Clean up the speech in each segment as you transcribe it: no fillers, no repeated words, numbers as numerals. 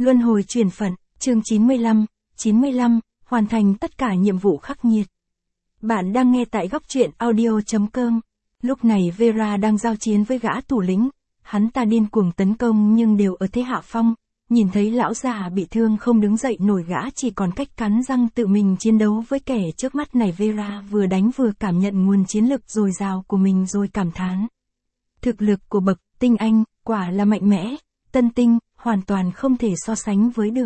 Luân hồi chuyển phận, chương 95, hoàn thành tất cả nhiệm vụ khắc nghiệt. Bạn đang nghe tại góc truyện audio.com. Lúc này Vera đang giao chiến với gã thủ lĩnh, hắn ta điên cuồng tấn công nhưng đều ở thế hạ phong, nhìn thấy lão già bị thương không đứng dậy nổi, gã chỉ còn cách cắn răng tự mình chiến đấu với kẻ trước mắt này. Vera vừa đánh vừa cảm nhận nguồn chiến lực dồi dào của mình rồi cảm thán. Thực lực của bậc tinh anh, quả là mạnh mẽ, tân tinh, hoàn toàn không thể so sánh với được.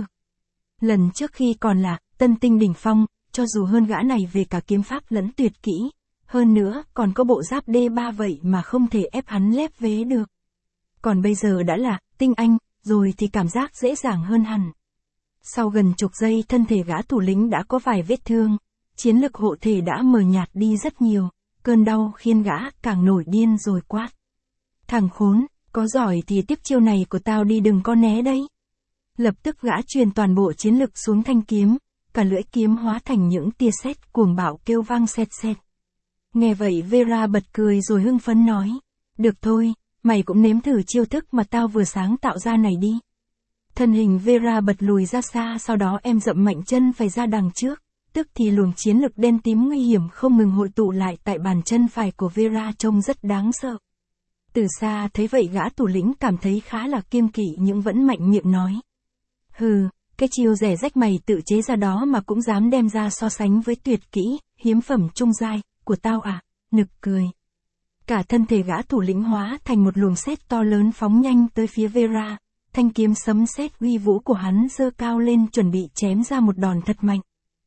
Lần trước khi còn là tân tinh đỉnh phong, cho dù hơn gã này về cả kiếm pháp lẫn tuyệt kỹ, hơn nữa còn có bộ giáp D3 vậy mà không thể ép hắn lép vế được. Còn bây giờ đã là tinh anh, rồi thì cảm giác dễ dàng hơn hẳn. Sau gần chục giây thân thể gã thủ lĩnh đã có vài vết thương, chiến lực hộ thể đã mờ nhạt đi rất nhiều, cơn đau khiến gã càng nổi điên rồi quát. Thằng khốn, có giỏi thì tiếp chiêu này của tao đi, đừng có né đấy. Lập tức gã truyền toàn bộ chiến lực xuống thanh kiếm, cả lưỡi kiếm hóa thành những tia sét cuồng bạo kêu vang sét sét. Nghe vậy Vera bật cười rồi hưng phấn nói, được thôi, mày cũng nếm thử chiêu thức mà tao vừa sáng tạo ra này đi. Thân hình Vera bật lùi ra xa, sau đó em dậm mạnh chân phải ra đằng trước, tức thì luồng chiến lực đen tím nguy hiểm không ngừng hội tụ lại tại bàn chân phải của Vera, trông rất đáng sợ. Từ xa thấy vậy gã thủ lĩnh cảm thấy khá là kiêng kỵ nhưng vẫn mạnh miệng nói. Hừ, cái chiêu rẻ rách mày tự chế ra đó mà cũng dám đem ra so sánh với tuyệt kỹ, hiếm phẩm trung giai của tao à, nực cười. Cả thân thể gã thủ lĩnh hóa thành một luồng sét to lớn phóng nhanh tới phía Vera, thanh kiếm sấm sét uy vũ của hắn giơ cao lên chuẩn bị chém ra một đòn thật mạnh.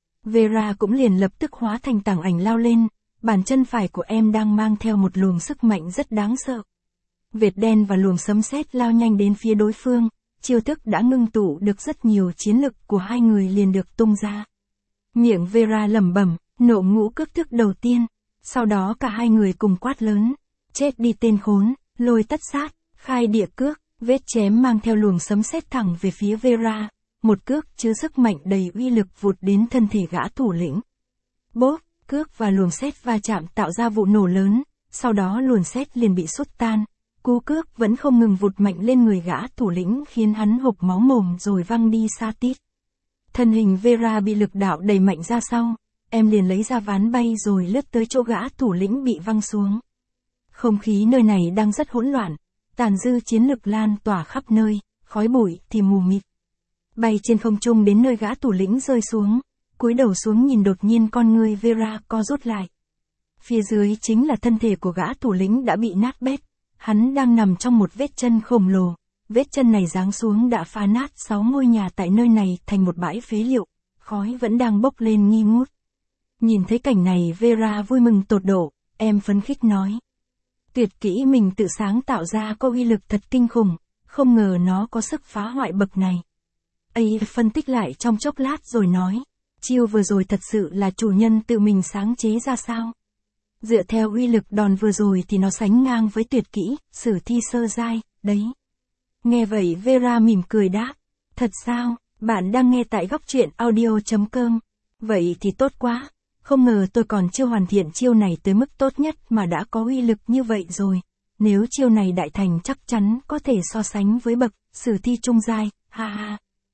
Vera cũng liền lập tức hóa thành tảng ảnh lao lên, bàn chân phải của em đang mang theo một luồng sức mạnh rất đáng sợ. Vệt đen và luồng sấm sét lao nhanh đến phía đối phương, chiêu thức đã ngưng tụ được rất nhiều chiến lực của hai người liền được tung ra. Miệng Vera lẩm bẩm, nộ ngũ cước thức đầu tiên, sau đó cả hai người cùng quát lớn, chết đi tên khốn, lôi tất sát, khai địa cước, vết chém mang theo luồng sấm sét thẳng về phía Vera, một cước chứa sức mạnh đầy uy lực vụt đến thân thể gã thủ lĩnh. Bốp, cước và luồng sét va chạm tạo ra vụ nổ lớn, sau đó luồng sét liền bị sút tan. Cú cước vẫn không ngừng vụt mạnh lên người gã thủ lĩnh khiến hắn hộc máu mồm rồi văng đi xa tít. Thân hình Vera bị lực đạo đẩy mạnh ra sau, em liền lấy ra ván bay rồi lướt tới chỗ gã thủ lĩnh bị văng xuống. Không khí nơi này đang rất hỗn loạn, tàn dư chiến lực lan tỏa khắp nơi, khói bụi thì mù mịt. Bay trên không trung đến nơi gã thủ lĩnh rơi xuống, cúi đầu xuống nhìn, đột nhiên con người Vera co rút lại. Phía dưới chính là thân thể của gã thủ lĩnh đã bị nát bét. Hắn đang nằm trong một vết chân khổng lồ, vết chân này giáng xuống đã phá nát 6 ngôi nhà tại nơi này thành một bãi phế liệu, khói vẫn đang bốc lên nghi ngút. Nhìn thấy cảnh này Vera vui mừng tột độ, em phấn khích nói. Tuyệt kỹ mình tự sáng tạo ra có uy lực thật kinh khủng, không ngờ nó có sức phá hoại bậc này. ấy phân tích lại trong chốc lát rồi nói, chiêu vừa rồi thật sự là chủ nhân tự mình sáng chế ra sao? Dựa theo uy lực đòn vừa rồi thì nó sánh ngang với tuyệt kỹ, sử thi sơ giai, đấy. Nghe vậy Vera mỉm cười đáp, thật sao, bạn đang nghe tại góc truyện audio.com, vậy thì tốt quá, không ngờ tôi còn chưa hoàn thiện chiêu này tới mức tốt nhất mà đã có uy lực như vậy rồi, nếu chiêu này đại thành chắc chắn có thể so sánh với bậc, sử thi trung giai, ha ha.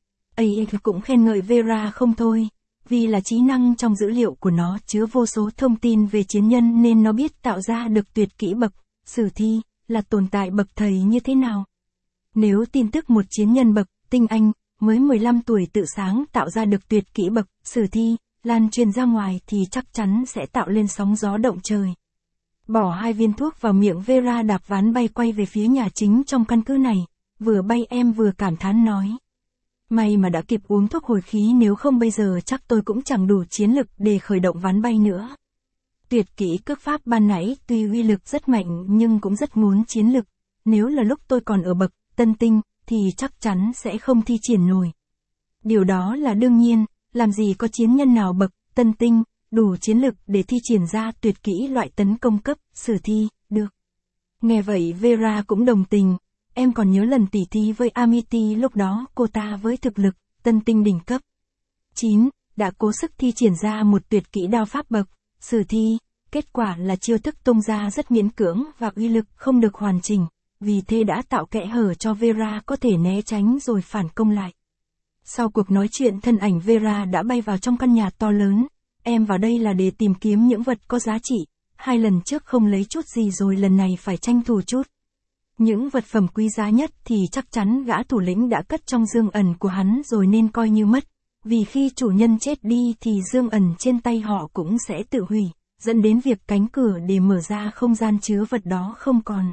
ấy cũng khen ngợi Vera không thôi. Vì là trí năng trong dữ liệu của nó chứa vô số thông tin về chiến nhân nên nó biết tạo ra được tuyệt kỹ bậc, sử thi, là tồn tại bậc thầy như thế nào. Nếu tin tức một chiến nhân bậc, tinh anh, mới 15 tuổi tự sáng tạo ra được tuyệt kỹ bậc, sử thi, lan truyền ra ngoài thì chắc chắn sẽ tạo lên sóng gió động trời. Bỏ 2 viên thuốc vào miệng Vera đạp ván bay quay về phía nhà chính trong căn cứ này, vừa bay em vừa cảm thán nói. May mà đã kịp uống thuốc hồi khí, nếu không bây giờ chắc tôi cũng chẳng đủ chiến lực để khởi động ván bay nữa. Tuyệt kỹ cước pháp ban nãy tuy uy lực rất mạnh nhưng cũng rất ngốn chiến lực, nếu là lúc tôi còn ở bậc tân tinh thì chắc chắn sẽ không thi triển nổi. Điều đó là đương nhiên, làm gì có chiến nhân nào bậc tân tinh đủ chiến lực để thi triển ra tuyệt kỹ loại tấn công cấp, sử thi, được. Nghe vậy Vera cũng đồng tình. Em còn nhớ lần tỉ thí với Amity, lúc đó cô ta với thực lực tân tinh đỉnh cấp 9, đã cố sức thi triển ra một tuyệt kỹ đao pháp bậc, sử thi, kết quả là chiêu thức tung ra rất miễn cưỡng và uy lực không được hoàn chỉnh, vì thế đã tạo kẽ hở cho Vera có thể né tránh rồi phản công lại. Sau cuộc nói chuyện thân ảnh Vera đã bay vào trong căn nhà to lớn. Em vào đây là để tìm kiếm những vật có giá trị. 2 lần trước không lấy chút gì rồi lần này phải tranh thủ chút. Những vật phẩm quý giá nhất thì chắc chắn gã thủ lĩnh đã cất trong dương ẩn của hắn rồi nên coi như mất. Vì khi chủ nhân chết đi thì dương ẩn trên tay họ cũng sẽ tự hủy, dẫn đến việc cánh cửa để mở ra không gian chứa vật đó không còn.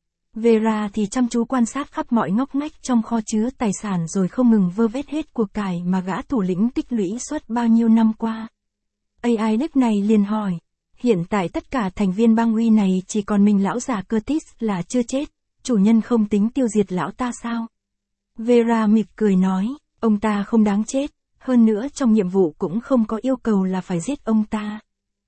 Vera thì chăm chú quan sát khắp mọi ngóc ngách trong kho chứa tài sản rồi không ngừng vơ vét hết của cải mà gã thủ lĩnh tích lũy suốt bao nhiêu năm qua. AI lúc này liền hỏi, hiện tại tất cả thành viên bang uy này chỉ còn mình lão già Curtis là chưa chết, chủ nhân không tính tiêu diệt lão ta sao? Vera mỉm cười nói, ông ta không đáng chết, hơn nữa trong nhiệm vụ cũng không có yêu cầu là phải giết ông ta.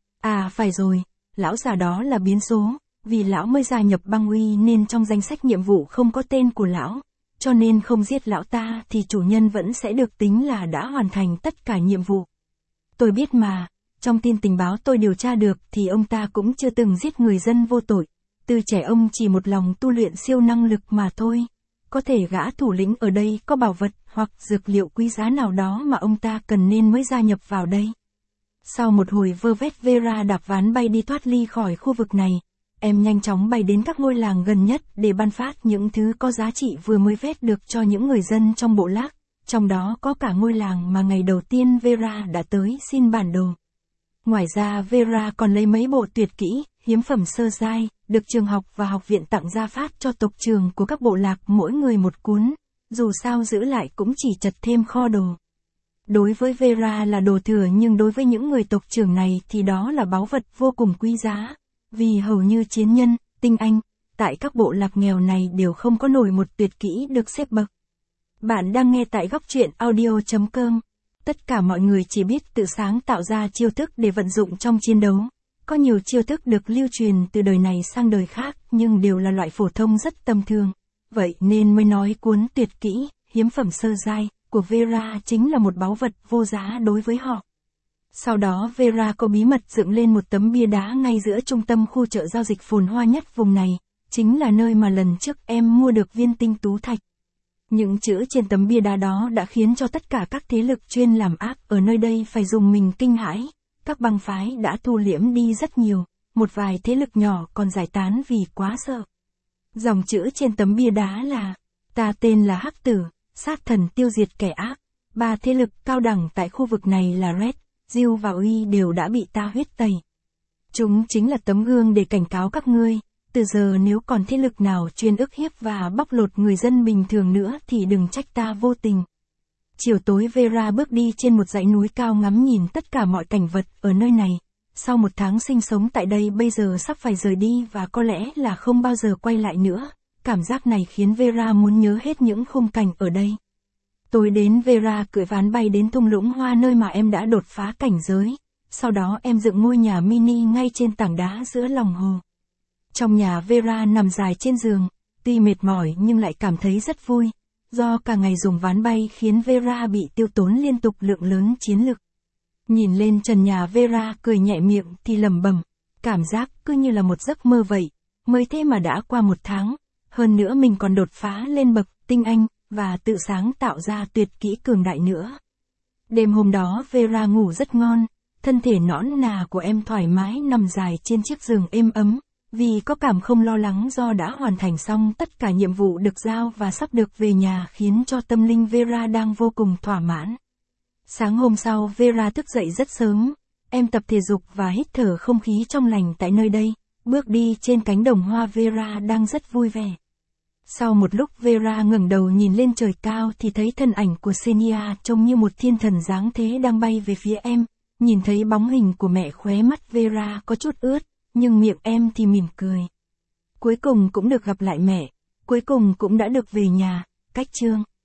À phải rồi, lão già đó là biến số, vì lão mới gia nhập bang uy nên trong danh sách nhiệm vụ không có tên của lão, cho nên không giết lão ta thì chủ nhân vẫn sẽ được tính là đã hoàn thành tất cả nhiệm vụ. Tôi biết mà, trong tin tình báo tôi điều tra được thì ông ta cũng chưa từng giết người dân vô tội, từ trẻ ông chỉ một lòng tu luyện siêu năng lực mà thôi. Có thể gã thủ lĩnh ở đây có bảo vật hoặc dược liệu quý giá nào đó mà ông ta cần nên mới gia nhập vào đây. Sau một hồi vơ vét Vera đạp ván bay đi thoát ly khỏi khu vực này. Em nhanh chóng bay đến các ngôi làng gần nhất để ban phát những thứ có giá trị vừa mới vét được cho những người dân trong bộ lạc, trong đó có cả ngôi làng mà ngày đầu tiên Vera đã tới xin bản đồ. Ngoài ra Vera còn lấy mấy bộ tuyệt kỹ, hiếm phẩm sơ giai, được trường học và học viện tặng ra phát cho tộc trưởng của các bộ lạc mỗi người một cuốn, dù sao giữ lại cũng chỉ chật thêm kho đồ. Đối với Vera là đồ thừa nhưng đối với những người tộc trưởng này thì đó là báu vật vô cùng quý giá. Vì hầu như chiến nhân, tinh anh, tại các bộ lạc nghèo này đều không có nổi một tuyệt kỹ được xếp bậc. Bạn đang nghe tại góc truyện audio.com. Tất cả mọi người chỉ biết tự sáng tạo ra chiêu thức để vận dụng trong chiến đấu. Có nhiều chiêu thức được lưu truyền từ đời này sang đời khác nhưng đều là loại phổ thông rất tầm thường. Vậy nên mới nói cuốn tuyệt kỹ, hiếm phẩm sơ giai của Vera chính là một báu vật vô giá đối với họ. Sau đó Vera có bí mật dựng lên một tấm bia đá ngay giữa trung tâm khu chợ giao dịch phồn hoa nhất vùng này, chính là nơi mà lần trước em mua được viên tinh tú thạch. Những chữ trên tấm bia đá đó đã khiến cho tất cả các thế lực chuyên làm ác ở nơi đây phải dùng mình kinh hãi, các bang phái đã thu liễm đi rất nhiều, một vài thế lực nhỏ còn giải tán vì quá sợ. Dòng chữ trên tấm bia đá là, ta tên là Hắc Tử, sát thần tiêu diệt kẻ ác, 3 thế lực cao đẳng tại khu vực này là Red, Jill và Uy đều đã bị ta huyết tẩy. Chúng chính là tấm gương để cảnh cáo các ngươi, từ giờ nếu còn thế lực nào chuyên ức hiếp và bóc lột người dân bình thường nữa thì đừng trách ta vô tình. Chiều tối Vera bước đi trên một dãy núi cao ngắm nhìn tất cả mọi cảnh vật ở nơi này. Sau 1 tháng sinh sống tại đây bây giờ sắp phải rời đi và có lẽ là không bao giờ quay lại nữa. Cảm giác này khiến Vera muốn nhớ hết những khung cảnh ở đây. Tối đến Vera cưỡi ván bay đến thung lũng hoa nơi mà em đã đột phá cảnh giới. Sau đó em dựng ngôi nhà mini ngay trên tảng đá giữa lòng hồ. Trong nhà Vera nằm dài trên giường, tuy mệt mỏi nhưng lại cảm thấy rất vui. Do cả ngày dùng ván bay khiến Vera bị tiêu tốn liên tục lượng lớn chiến lực. Nhìn lên trần nhà Vera cười nhẹ miệng thì lẩm bẩm, cảm giác cứ như là một giấc mơ vậy, mới thế mà đã qua 1 tháng. Hơn nữa mình còn đột phá lên bậc tinh anh, và tự sáng tạo ra tuyệt kỹ cường đại nữa. Đêm hôm đó Vera ngủ rất ngon, thân thể nõn nà của em thoải mái nằm dài trên chiếc giường êm ấm, vì có cảm không lo lắng do đã hoàn thành xong tất cả nhiệm vụ được giao và sắp được về nhà khiến cho tâm linh Vera đang vô cùng thỏa mãn. Sáng hôm sau Vera thức dậy rất sớm, em tập thể dục và hít thở không khí trong lành tại nơi đây, bước đi trên cánh đồng hoa Vera đang rất vui vẻ. Sau một lúc Vera ngẩng đầu nhìn lên trời cao thì thấy thân ảnh của Xenia trông như một thiên thần dáng thế đang bay về phía em, nhìn thấy bóng hình của mẹ khóe mắt Vera có chút ướt, nhưng miệng em thì mỉm cười. Cuối cùng cũng được gặp lại mẹ, cuối cùng cũng đã được về nhà, cách chương.